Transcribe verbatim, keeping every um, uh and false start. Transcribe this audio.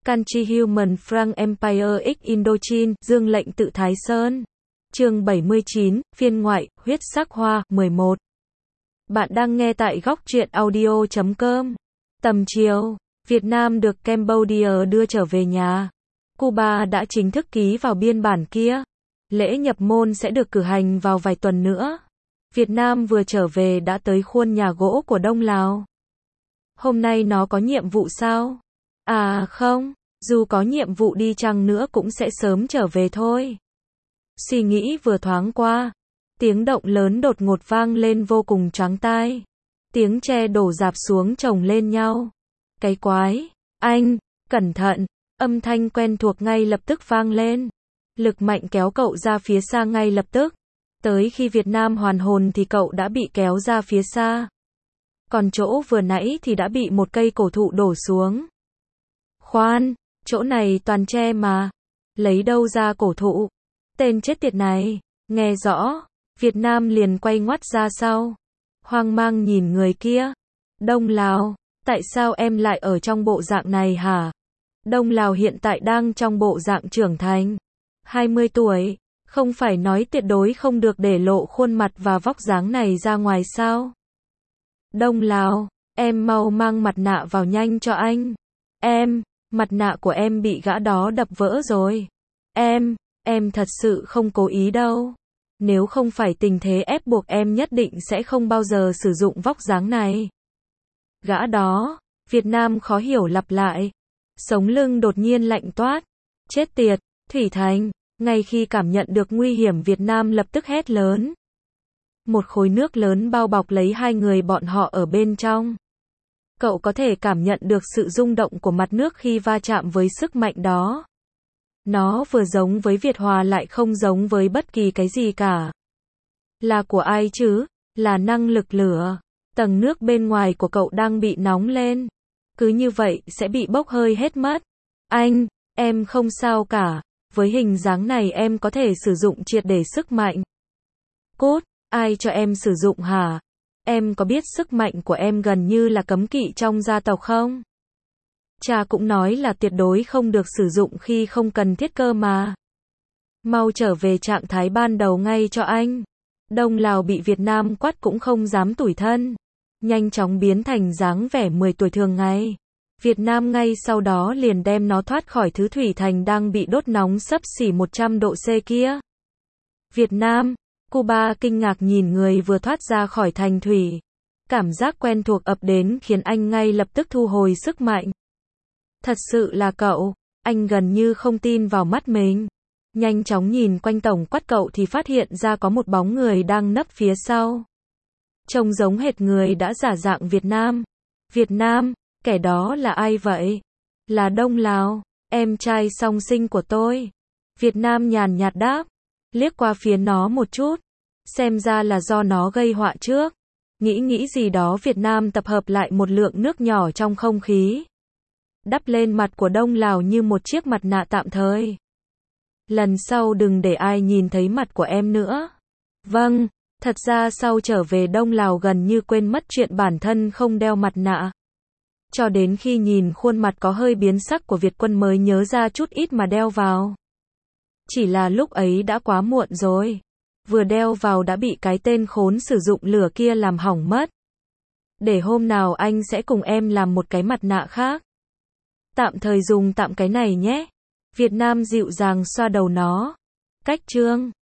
Country Human Frank Empire X Indochine, Dương lệnh tự Thái Sơn. Chương bảy mươi chín, phiên ngoại, huyết sắc hoa, mười một. Bạn đang nghe tại góc truyện audio chấm com. Tầm chiều, Việt Nam được Cambodia đưa trở về nhà. Cuba đã chính thức ký vào biên bản kia. Lễ nhập môn sẽ được cử hành vào vài tuần nữa. Việt Nam vừa trở về đã tới khuôn nhà gỗ của Đông Lào. Hôm nay nó có nhiệm vụ sao? À không, dù có nhiệm vụ đi chăng nữa cũng sẽ sớm trở về thôi. Suy nghĩ vừa thoáng qua, tiếng động lớn đột ngột vang lên vô cùng choáng tai. Tiếng tre đổ rạp xuống chồng lên nhau. Cái quái, anh, cẩn thận, âm thanh quen thuộc ngay lập tức vang lên. Lực mạnh kéo cậu ra phía xa ngay lập tức. Tới khi Việt Nam hoàn hồn thì cậu đã bị kéo ra phía xa. Còn chỗ vừa nãy thì đã bị một cây cổ thụ đổ xuống. Khoan, chỗ này toàn tre mà. Lấy đâu ra cổ thụ? Tên chết tiệt này. Nghe rõ, Việt Nam liền quay ngoắt ra sau. Hoang mang nhìn người kia. Đông Lào, tại sao em lại ở trong bộ dạng này hả? Đông Lào hiện tại đang trong bộ dạng trưởng thành. hai mươi tuổi, không phải nói tuyệt đối không được để lộ khuôn mặt và vóc dáng này ra ngoài sao? Đông Lào, em mau mang mặt nạ vào nhanh cho anh. Em, mặt nạ của em bị gã đó đập vỡ rồi. Em, em thật sự không cố ý đâu. Nếu không phải tình thế ép buộc em nhất định sẽ không bao giờ sử dụng vóc dáng này. Gã đó, Việt Nam khó hiểu lặp lại. Sống lưng đột nhiên lạnh toát. Chết tiệt, Thủy Thành. Ngay khi cảm nhận được nguy hiểm Việt Nam lập tức hét lớn. Một khối nước lớn bao bọc lấy hai người bọn họ ở bên trong. Cậu có thể cảm nhận được sự rung động của mặt nước khi va chạm với sức mạnh đó. Nó vừa giống với Việt Hòa lại không giống với bất kỳ cái gì cả. Là của ai chứ? Là năng lực lửa. Tầng nước bên ngoài của cậu đang bị nóng lên. Cứ như vậy sẽ bị bốc hơi hết mất. Anh, em không sao cả. Với hình dáng này em có thể sử dụng triệt để sức mạnh. Cốt, ai cho em sử dụng hả? Em có biết sức mạnh của em gần như là cấm kỵ trong gia tộc không? Cha cũng nói là tuyệt đối không được sử dụng khi không cần thiết cơ mà. Mau trở về trạng thái ban đầu ngay cho anh. Đông Lào bị Việt Nam quát cũng không dám tủi thân. Nhanh chóng biến thành dáng vẻ mười tuổi thường ngày. Việt Nam ngay sau đó liền đem nó thoát khỏi thứ thủy thành đang bị đốt nóng xấp xỉ một trăm độ C kia. Việt Nam, Cuba kinh ngạc nhìn người vừa thoát ra khỏi thành thủy. Cảm giác quen thuộc ập đến khiến anh ngay lập tức thu hồi sức mạnh. Thật sự là cậu, anh gần như không tin vào mắt mình. Nhanh chóng nhìn quanh tổng quát cậu thì phát hiện ra có một bóng người đang nấp phía sau. Trông giống hệt người đã giả dạng Việt Nam. Việt Nam, kẻ đó là ai vậy? Là Đông Lào, em trai song sinh của tôi. Việt Nam nhàn nhạt đáp, liếc qua phía nó một chút. Xem ra là do nó gây họa trước. Nghĩ nghĩ gì đó Việt Nam tập hợp lại một lượng nước nhỏ trong không khí. Đắp lên mặt của Đông Lào như một chiếc mặt nạ tạm thời. Lần sau đừng để ai nhìn thấy mặt của em nữa. Vâng, thật ra sau trở về Đông Lào gần như quên mất chuyện bản thân không đeo mặt nạ. Cho đến khi nhìn khuôn mặt có hơi biến sắc của Việt quân mới nhớ ra chút ít mà đeo vào. Chỉ là lúc ấy đã quá muộn rồi. Vừa đeo vào đã bị cái tên khốn sử dụng lửa kia làm hỏng mất. Để hôm nào anh sẽ cùng em làm một cái mặt nạ khác. Tạm thời dùng tạm cái này nhé. Việt Nam dịu dàng xoa đầu nó. Cách chương.